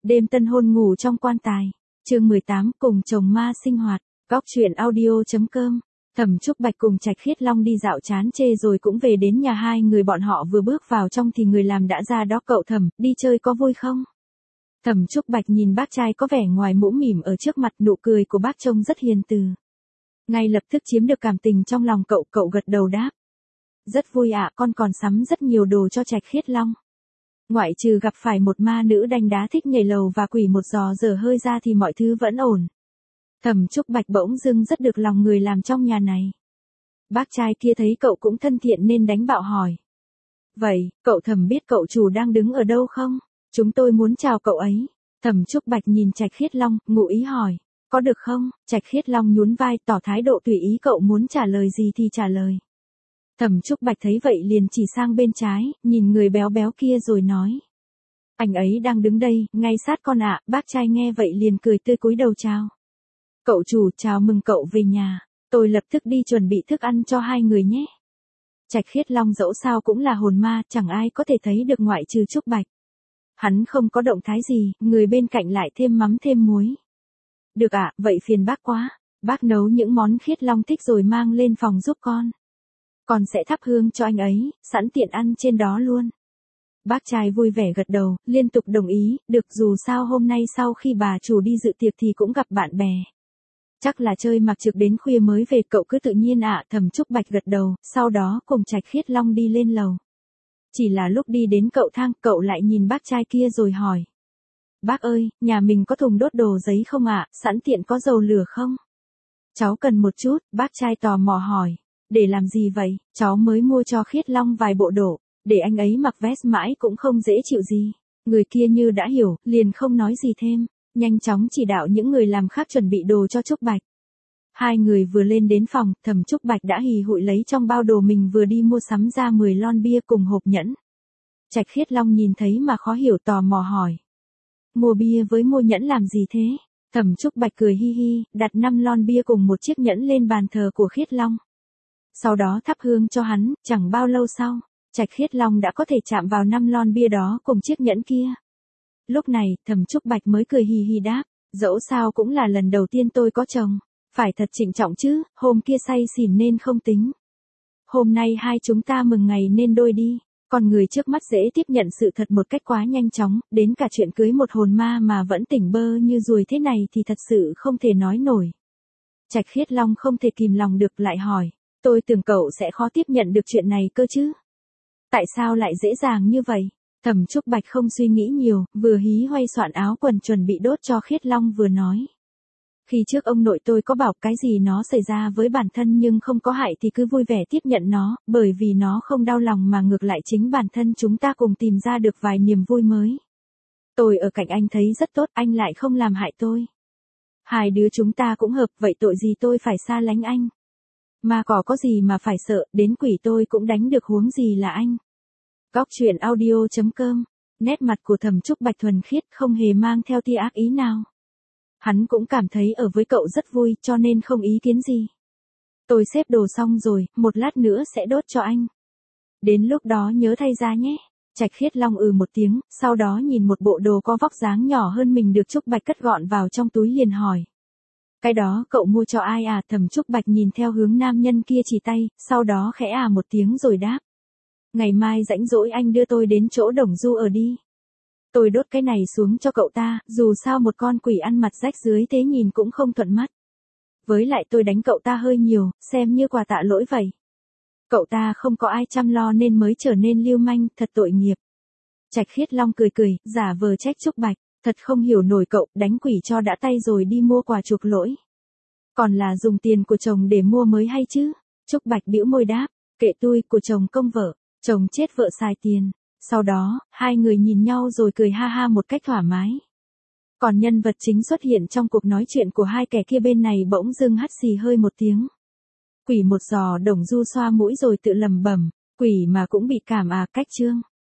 Đêm tân hôn ngủ trong quan tài. Chương 18, cùng chồng ma sinh hoạt. Góc truyện audio.com. Thẩm Trúc Bạch cùng Trạch Khiết Long đi dạo chán chê rồi cũng về đến nhà hai người bọn họ vừa bước vào trong thì người làm đã ra đó. Cậu Thẩm, đi chơi có vui không? Thẩm Trúc Bạch nhìn bác trai có vẻ ngoài mũm mỉm ở trước mặt, nụ cười của bác trông rất hiền từ. Ngay lập tức chiếm được cảm tình trong lòng cậu gật đầu đáp. Rất vui ạ, con còn sắm rất nhiều đồ cho Trạch Khiết Long. Ngoại trừ gặp phải một ma nữ đanh đá thích nhảy lầu và quỷ một giò dở hơi ra thì mọi thứ vẫn ổn. Thẩm Trúc Bạch bỗng dưng rất được lòng người làm trong nhà này. Bác trai kia thấy cậu cũng thân thiện nên đánh bạo hỏi. Vậy, cậu Thẩm biết cậu chủ đang đứng ở đâu không? Chúng tôi muốn chào cậu ấy. Thẩm Trúc Bạch nhìn Trạch Khiết Long, ngụ ý hỏi. Có được không? Trạch Khiết Long nhún vai tỏ thái độ tùy ý, cậu muốn trả lời gì thì trả lời. Thẩm Trúc Bạch thấy vậy liền chỉ sang bên trái, nhìn người béo béo kia rồi nói. Anh ấy đang đứng đây, ngay sát con ạ. Bác trai nghe vậy liền cười tươi cúi đầu chào. Cậu chủ, chào mừng cậu về nhà. Tôi lập tức đi chuẩn bị thức ăn cho hai người nhé. Trạch Khiết Long dẫu sao cũng là hồn ma, chẳng ai có thể thấy được ngoại trừ Trúc Bạch. Hắn không có động thái gì, người bên cạnh lại thêm mắm thêm muối. Được ạ, vậy phiền bác quá. Bác nấu những món Khiết Long thích rồi mang lên phòng giúp con. Con sẽ thắp hương cho anh ấy, sẵn tiện ăn trên đó luôn. Bác trai vui vẻ gật đầu, liên tục đồng ý, được, dù sao hôm nay sau khi bà chủ đi dự tiệc thì cũng gặp bạn bè. Chắc là chơi mặc trực đến khuya mới về, cậu cứ tự nhiên ạ. Thẩm Trúc Bạch gật đầu, sau đó cùng Trạch Khiết Long đi lên lầu. Chỉ là lúc đi đến cầu thang, cậu lại nhìn bác trai kia rồi hỏi. Bác ơi, nhà mình có thùng đốt đồ giấy không ạ, sẵn tiện có dầu lửa không? Cháu cần một chút, bác trai tò mò hỏi. Để làm gì vậy? Cháu mới mua cho Khiết Long vài bộ đồ, để anh ấy mặc vest mãi cũng không dễ chịu gì. Người kia như đã hiểu, liền không nói gì thêm, nhanh chóng chỉ đạo những người làm khác chuẩn bị đồ cho Trúc Bạch. Hai người vừa lên đến phòng, Thẩm Trúc Bạch đã hì hụi lấy trong bao đồ mình vừa đi mua sắm ra 10 lon bia cùng hộp nhẫn. Trạch Khiết Long nhìn thấy mà khó hiểu tò mò hỏi. Mua bia với mua nhẫn làm gì thế? Thẩm Trúc Bạch cười hi hi, đặt 5 lon bia cùng một chiếc nhẫn lên bàn thờ của Khiết Long. Sau đó thắp hương cho hắn, chẳng bao lâu sau, Trạch Khiết Long đã có thể chạm vào 5 lon bia đó cùng chiếc nhẫn kia. Lúc này, Thẩm Trúc Bạch mới cười hi hi đáp, dẫu sao cũng là lần đầu tiên tôi có chồng, phải thật trịnh trọng chứ, hôm kia say xỉn nên không tính. Hôm nay hai chúng ta mừng ngày nên đôi đi, còn người trước mắt dễ tiếp nhận sự thật một cách quá nhanh chóng, đến cả chuyện cưới một hồn ma mà vẫn tỉnh bơ như ruồi thế này thì thật sự không thể nói nổi. Trạch Khiết Long không thể kìm lòng được lại hỏi. Tôi tưởng cậu sẽ khó tiếp nhận được chuyện này cơ chứ. Tại sao lại dễ dàng như vậy? Thẩm Trúc Bạch không suy nghĩ nhiều, vừa hí hoay soạn áo quần chuẩn bị đốt cho Khiết Long vừa nói. Khi trước ông nội tôi có bảo cái gì nó xảy ra với bản thân nhưng không có hại thì cứ vui vẻ tiếp nhận nó, bởi vì nó không đau lòng mà ngược lại chính bản thân chúng ta cùng tìm ra được vài niềm vui mới. Tôi ở cạnh anh thấy rất tốt, anh lại không làm hại tôi. Hai đứa chúng ta cũng hợp, vậy tội gì tôi phải xa lánh anh? Mà có gì mà phải sợ, đến quỷ tôi cũng đánh được huống gì là anh. Góc truyện audio.com. Nét mặt của Thẩm Trúc Bạch thuần khiết, không hề mang theo tia ác ý nào. Hắn cũng cảm thấy ở với cậu rất vui cho nên không ý kiến gì. Tôi xếp đồ xong rồi, một lát nữa sẽ đốt cho anh. Đến lúc đó nhớ thay ra nhé. Trạch Khiết Long một tiếng, sau đó nhìn một bộ đồ có vóc dáng nhỏ hơn mình được Trúc Bạch cất gọn vào trong túi liền hỏi. Cái đó cậu mua cho ai à? Thẩm Trúc Bạch nhìn theo hướng nam nhân kia chỉ tay, sau đó khẽ một tiếng rồi đáp. Ngày mai rảnh rỗi anh đưa tôi đến chỗ Đồng Du ở đi. Tôi đốt cái này xuống cho cậu ta, dù sao một con quỷ ăn mặt rách dưới thế nhìn cũng không thuận mắt. Với lại tôi đánh cậu ta hơi nhiều, xem như quà tạ lỗi vậy. Cậu ta không có ai chăm lo nên mới trở nên lưu manh, thật tội nghiệp. Trạch Khiết Long cười, giả vờ trách Trúc Bạch. Thật không hiểu nổi cậu, đánh quỷ cho đã tay rồi đi mua quà chuộc lỗi. Còn là dùng tiền của chồng để mua mới hay chứ. Trúc Bạch bĩu môi đáp, kệ tôi, của chồng công vợ, chồng chết vợ xài tiền. Sau đó, hai người nhìn nhau rồi cười ha ha một cách thoải mái. Còn nhân vật chính xuất hiện trong cuộc nói chuyện của hai kẻ kia bên này bỗng dưng hắt xì hơi một tiếng. Quỷ một giò. Đồng Du xoa mũi rồi tự lẩm bẩm, quỷ mà cũng bị cảm à, cách chương.